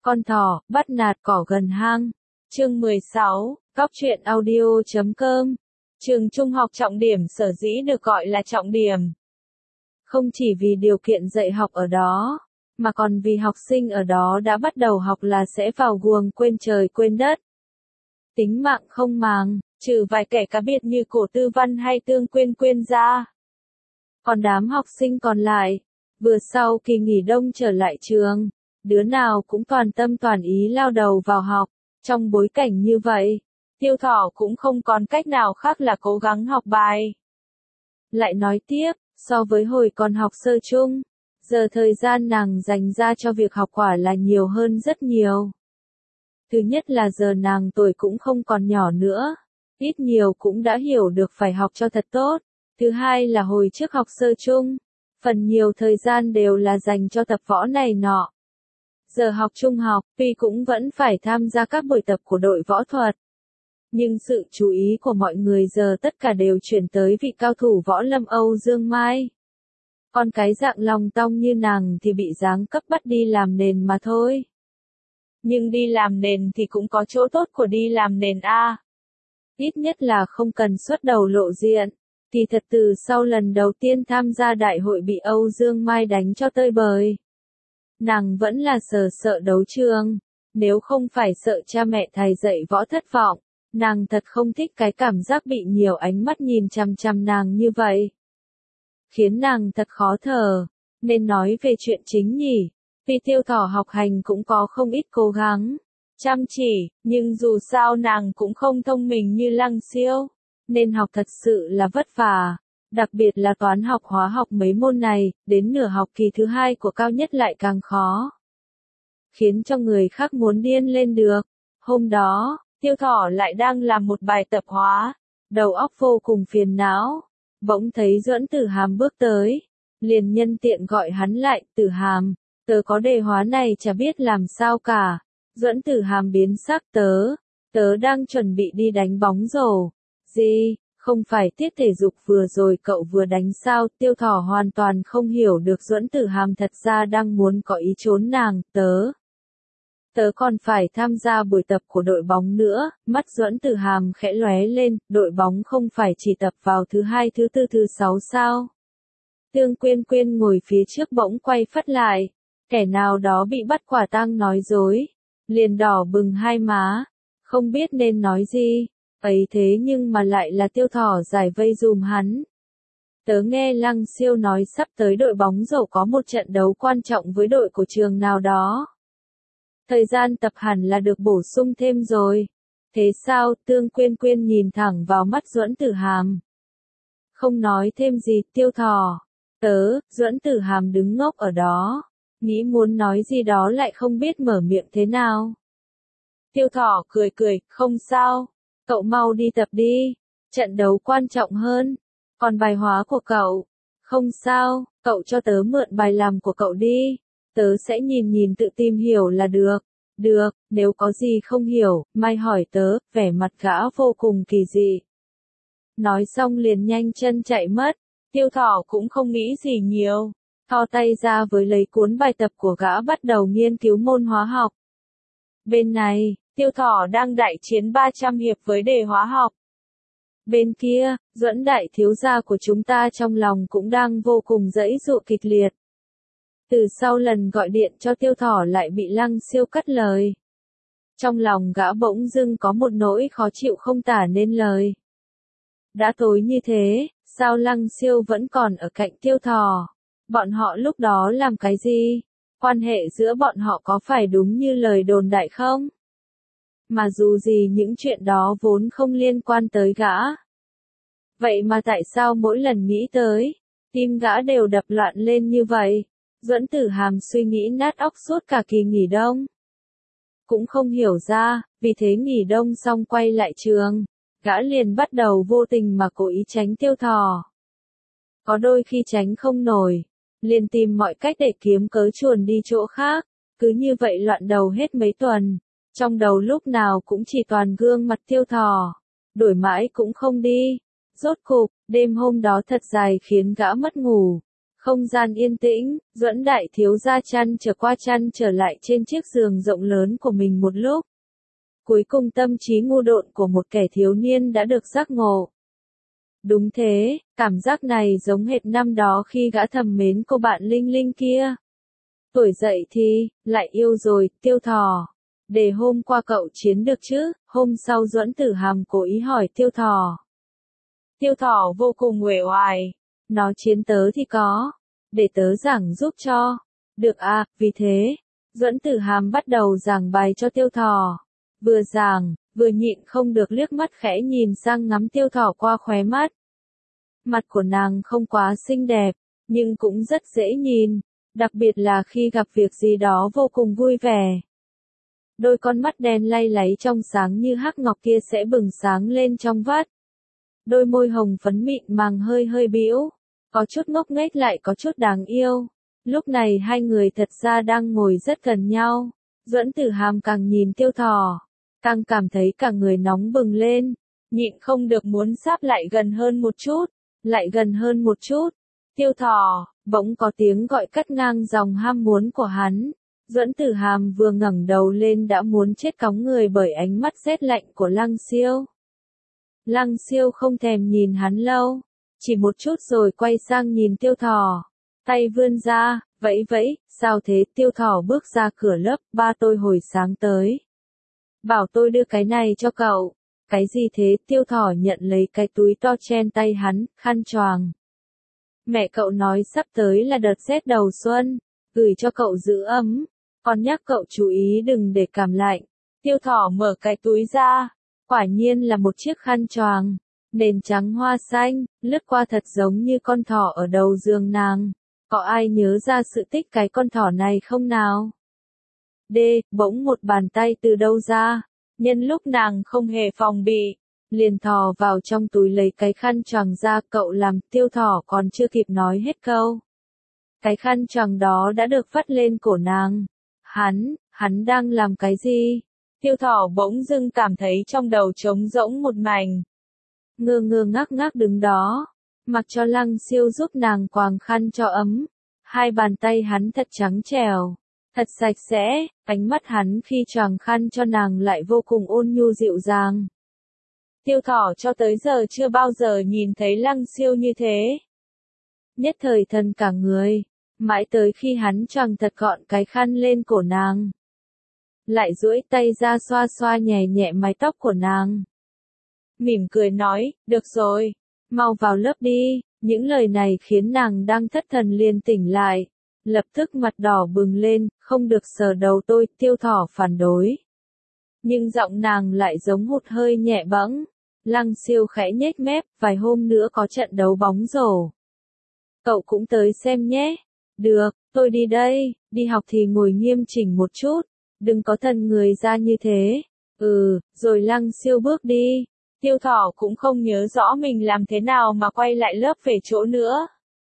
Con thỏ, bắt nạt cỏ gần hang. Chương 16, Cóc truyện audio.com. Trường trung học trọng điểm sở dĩ được gọi là trọng điểm. Không chỉ vì điều kiện dạy học ở đó, mà còn vì học sinh ở đó đã bắt đầu học là sẽ vào guồng quên trời quên đất. Tính mạng không màng, trừ vài kẻ cá biệt như Cổ Tư Văn hay Tương Quyên Quyên ra. Còn đám học sinh còn lại, vừa sau kỳ nghỉ đông trở lại trường, đứa nào cũng toàn tâm toàn ý lao đầu vào học. Trong bối cảnh như vậy, Tiêu Thỏ cũng không còn cách nào khác là cố gắng học bài. Lại nói tiếp, so với hồi còn học sơ chung, giờ thời gian nàng dành ra cho việc học quả là nhiều hơn rất nhiều. Thứ nhất là giờ nàng tuổi cũng không còn nhỏ nữa, ít nhiều cũng đã hiểu được phải học cho thật tốt. Thứ hai là hồi trước học sơ chung, phần nhiều thời gian đều là dành cho tập võ này nọ. Giờ học trung học, tuy cũng vẫn phải tham gia các buổi tập của đội võ thuật. Nhưng sự chú ý của mọi người giờ tất cả đều chuyển tới vị cao thủ võ lâm Âu Dương Mai. Còn cái dạng lòng tong như nàng thì bị giáng cấp bắt đi làm nền mà thôi. Nhưng đi làm nền thì cũng có chỗ tốt của đi làm nền a. Ít nhất là không cần xuất đầu lộ diện. Kỳ thật từ sau lần đầu tiên tham gia đại hội bị Âu Dương Mai đánh cho tơi bời, nàng vẫn là sợ đấu trường. Nếu không phải sợ cha mẹ thầy dạy võ thất vọng, nàng thật không thích cái cảm giác bị nhiều ánh mắt nhìn chằm chằm nàng như vậy. Khiến nàng thật khó thở. Nên nói về chuyện chính nhỉ. Vì Tiêu Thỏ học hành cũng có không ít cố gắng, chăm chỉ, nhưng dù sao nàng cũng không thông minh như Lăng Siêu, nên học thật sự là vất vả. Đặc biệt là toán học hóa học mấy môn này, đến nửa học kỳ thứ hai của cao nhất lại càng khó. Khiến cho người khác muốn điên lên được. Hôm đó, Tiêu Thỏ lại đang làm một bài tập hóa, đầu óc vô cùng phiền não. Bỗng thấy Duẫn Tử Hàm bước tới, liền nhân tiện gọi hắn lại, Tử Hàm, tớ có đề hóa này chả biết làm sao cả. Duẫn Tử Hàm biến sắc, tớ đang chuẩn bị đi đánh bóng rổ. Gì? Không phải tiết thể dục vừa rồi cậu vừa đánh sao? Tiêu Thỏ hoàn toàn không hiểu được Duẫn Tử Hàm thật ra đang muốn có ý trốn nàng. Tớ còn phải tham gia buổi tập của đội bóng nữa. Mắt Duẫn Tử Hàm khẽ lóe lên, đội bóng không phải chỉ tập vào thứ hai, thứ tư, thứ sáu sao? Tương Quyên Quyên ngồi phía trước bỗng quay phắt lại, kẻ nào đó bị bắt quả tang nói dối, liền đỏ bừng hai má, không biết nên nói gì. Ấy thế nhưng mà lại là Tiêu Thỏ giải vây dùm hắn. Tớ nghe Lăng Siêu nói sắp tới đội bóng rổ có một trận đấu quan trọng với đội của trường nào đó. Thời gian tập hẳn là được bổ sung thêm rồi. Thế sao? Tương Quyên Quyên nhìn thẳng vào mắt Duẫn Tử Hàm. Không nói thêm gì. Tiêu Thỏ. Duẫn Tử Hàm đứng ngốc ở đó, nghĩ muốn nói gì đó lại không biết mở miệng thế nào. Tiêu Thỏ cười, không sao. Cậu mau đi tập đi, trận đấu quan trọng hơn. Còn bài hóa của cậu? Không sao, cậu cho tớ mượn bài làm của cậu đi. Tớ sẽ nhìn tự tìm hiểu là được. Được, nếu có gì không hiểu, mai hỏi tớ. Vẻ mặt gã vô cùng kỳ dị. Nói xong liền nhanh chân chạy mất. Tiêu Thỏ cũng không nghĩ gì nhiều. Thò tay ra với lấy cuốn bài tập của gã bắt đầu nghiên cứu môn hóa học. Bên này, Tiêu Thỏ đang đại chiến 300 hiệp với đề hóa học. Bên kia, Duẫn đại thiếu gia của chúng ta trong lòng cũng đang vô cùng giãy giụa kịch liệt. Từ sau lần gọi điện cho Tiêu Thỏ lại bị Lăng Siêu cắt lời. Trong lòng gã bỗng dưng có một nỗi khó chịu không tả nên lời. Đã tối như thế, sao Lăng Siêu vẫn còn ở cạnh Tiêu Thỏ? Bọn họ lúc đó làm cái gì? Quan hệ giữa bọn họ có phải đúng như lời đồn đại không? Mà dù gì những chuyện đó vốn không liên quan tới gã. Vậy mà tại sao mỗi lần nghĩ tới, tim gã đều đập loạn lên như vậy? Duẫn Tử Hàm suy nghĩ nát óc suốt cả kỳ nghỉ đông. Cũng không hiểu ra, vì thế nghỉ đông xong quay lại trường, gã liền bắt đầu vô tình mà cố ý tránh Tiêu Thỏ. Có đôi khi tránh không nổi, liền tìm mọi cách để kiếm cớ chuồn đi chỗ khác. Cứ như vậy loạn đầu hết mấy tuần. Trong đầu lúc nào cũng chỉ toàn gương mặt Tiêu Thỏ. Đổi mãi cũng không đi. Rốt cục, đêm hôm đó thật dài khiến gã mất ngủ. Không gian yên tĩnh, Duẫn đại thiếu gia chăn trở lại trên chiếc giường rộng lớn của mình một lúc. Cuối cùng tâm trí ngu độn của một kẻ thiếu niên đã được giác ngộ. Đúng thế, cảm giác này giống hệt năm đó khi gã thầm mến cô bạn Linh Linh kia. Tuổi dậy thì, lại yêu rồi, Tiêu Thỏ. Để hôm qua cậu chiến được chứ? Hôm sau Duẫn Tử Hàm cố ý hỏi Tiêu Thỏ. Tiêu Thỏ vô cùng uể oải. Nó chiến tớ thì có. Để tớ giảng giúp cho. Được à, vì thế. Duẫn Tử Hàm bắt đầu giảng bài cho Tiêu Thỏ. Vừa giảng, vừa nhịn không được liếc mắt khẽ nhìn sang ngắm Tiêu Thỏ qua khóe mắt. Mặt của nàng không quá xinh đẹp, nhưng cũng rất dễ nhìn, đặc biệt là khi gặp việc gì đó vô cùng vui vẻ. Đôi con mắt đen lay láy trong sáng như hắc ngọc kia sẽ bừng sáng lên trong vắt. Đôi môi hồng phấn mịn màng hơi hơi bĩu, có chút ngốc nghếch lại có chút đáng yêu. Lúc này hai người thật ra đang ngồi rất gần nhau. Duẫn Tử Hàm càng nhìn Tiêu Thỏ, càng cảm thấy cả người nóng bừng lên, nhịn không được muốn sáp lại gần hơn một chút, lại gần hơn một chút. Tiêu Thỏ, bỗng có tiếng gọi cắt ngang dòng ham muốn của hắn. Duẫn Tử Hàm vừa ngẩng đầu lên đã muốn chết cóng người bởi ánh mắt rét lạnh của Lăng Siêu. Lăng Siêu không thèm nhìn hắn lâu, chỉ một chút rồi quay sang nhìn Tiêu Thỏ, tay vươn ra, vẫy vẫy, sao thế? Tiêu Thỏ bước ra cửa lớp, ba tôi hồi sáng tới. Bảo tôi đưa cái này cho cậu. Cái gì thế? Tiêu Thỏ nhận lấy cái túi to trên tay hắn, khăn choàng. Mẹ cậu nói sắp tới là đợt rét đầu xuân, gửi cho cậu giữ ấm, còn nhắc cậu chú ý đừng để cảm lạnh. Tiêu Thỏ mở cái túi ra, quả nhiên là một chiếc khăn choàng, nền trắng hoa xanh, lướt qua thật giống như con thỏ ở đầu giường nàng. Có ai nhớ ra sự tích cái con thỏ này không nào? Bỗng một bàn tay từ đâu ra, nhân lúc nàng không hề phòng bị, liền thò vào trong túi lấy cái khăn choàng ra. Cậu làm? Tiêu Thỏ còn chưa kịp nói hết câu. Cái khăn choàng đó đã được vắt lên cổ nàng. Hắn đang làm cái gì? Tiêu Thỏ bỗng dưng cảm thấy trong đầu trống rỗng một mảnh. Ngơ ngơ ngác ngác đứng đó, mặc cho Lăng Siêu giúp nàng quàng khăn cho ấm. Hai bàn tay hắn thật trắng trẻo, thật sạch sẽ, ánh mắt hắn khi choàng khăn cho nàng lại vô cùng ôn nhu dịu dàng. Tiêu Thỏ cho tới giờ chưa bao giờ nhìn thấy Lăng Siêu như thế. Nhất thời thần cả người, mãi tới khi hắn choàng thật gọn cái khăn lên cổ nàng. Lại duỗi tay ra xoa xoa nhẹ nhẹ mái tóc của nàng. Mỉm cười nói, được rồi, mau vào lớp đi. Những lời này khiến nàng đang thất thần liền tỉnh lại. Lập tức mặt đỏ bừng lên, không được sờ đầu tôi. Tiêu Thỏ phản đối. Nhưng giọng nàng lại giống hụt hơi nhẹ bẫng. Lăng Siêu khẽ nhếch mép, vài hôm nữa có trận đấu bóng rổ. Cậu cũng tới xem nhé. Được, tôi đi đây, đi học thì ngồi nghiêm chỉnh một chút, đừng có thần người ra như thế. Rồi Lăng Siêu bước đi. Tiêu Thỏ cũng không nhớ rõ mình làm thế nào mà quay lại lớp về chỗ nữa.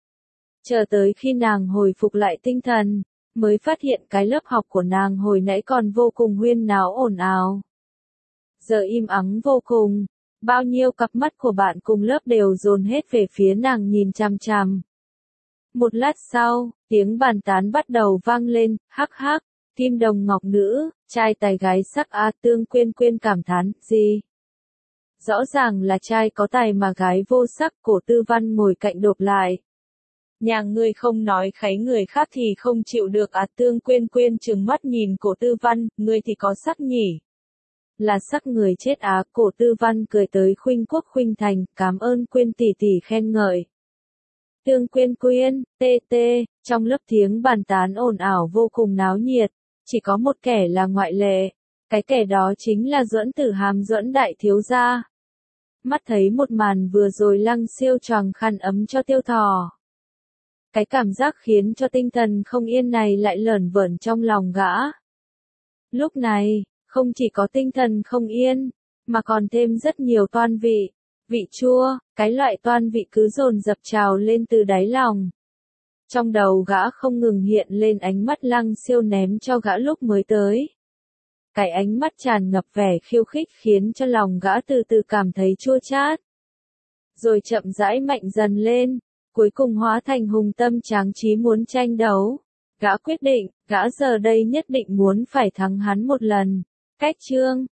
Chờ tới khi nàng hồi phục lại tinh thần, mới phát hiện cái lớp học của nàng hồi nãy còn vô cùng huyên náo ồn ào. Giờ im ắng vô cùng, bao nhiêu cặp mắt của bạn cùng lớp đều dồn hết về phía nàng nhìn chằm chằm. Một lát sau, tiếng bàn tán bắt đầu vang lên, hắc hắc, kim đồng ngọc nữ, trai tài gái sắc a. Tương Quyên Quyên cảm thán, gì? Rõ ràng là trai có tài mà gái vô sắc. Cổ Tư Văn ngồi cạnh đột lại. Nhà ngươi không nói kháy người khác thì không chịu được à? Tương Quyên Quyên trừng mắt nhìn Cổ Tư Văn, ngươi thì có sắc nhỉ? Là sắc người chết á. Cổ Tư Văn cười tới khuynh quốc khuynh thành, cảm ơn Quyên tỷ tỷ khen ngợi. Tương Quyên Quyên, trong lớp tiếng bàn tán ồn ào vô cùng náo nhiệt, chỉ có một kẻ là ngoại lệ, cái kẻ đó chính là Duẫn Tử Hàm, Duẫn đại thiếu gia. Mắt thấy một màn vừa rồi Lăng Siêu choàng khăn ấm cho Tiêu Thỏ. Cái cảm giác khiến cho tinh thần không yên này lại lởn vởn trong lòng gã. Lúc này, không chỉ có tinh thần không yên, mà còn thêm rất nhiều toan vị. Vị chua, cái loại toan vị cứ dồn dập trào lên từ đáy lòng. Trong đầu gã không ngừng hiện lên ánh mắt Lăng Siêu ném cho gã lúc mới tới. Cái ánh mắt tràn ngập vẻ khiêu khích khiến cho lòng gã từ từ cảm thấy chua chát. Rồi chậm rãi mạnh dần lên, cuối cùng hóa thành hùng tâm tráng trí muốn tranh đấu. Gã quyết định, gã giờ đây nhất định muốn phải thắng hắn một lần. Cách chương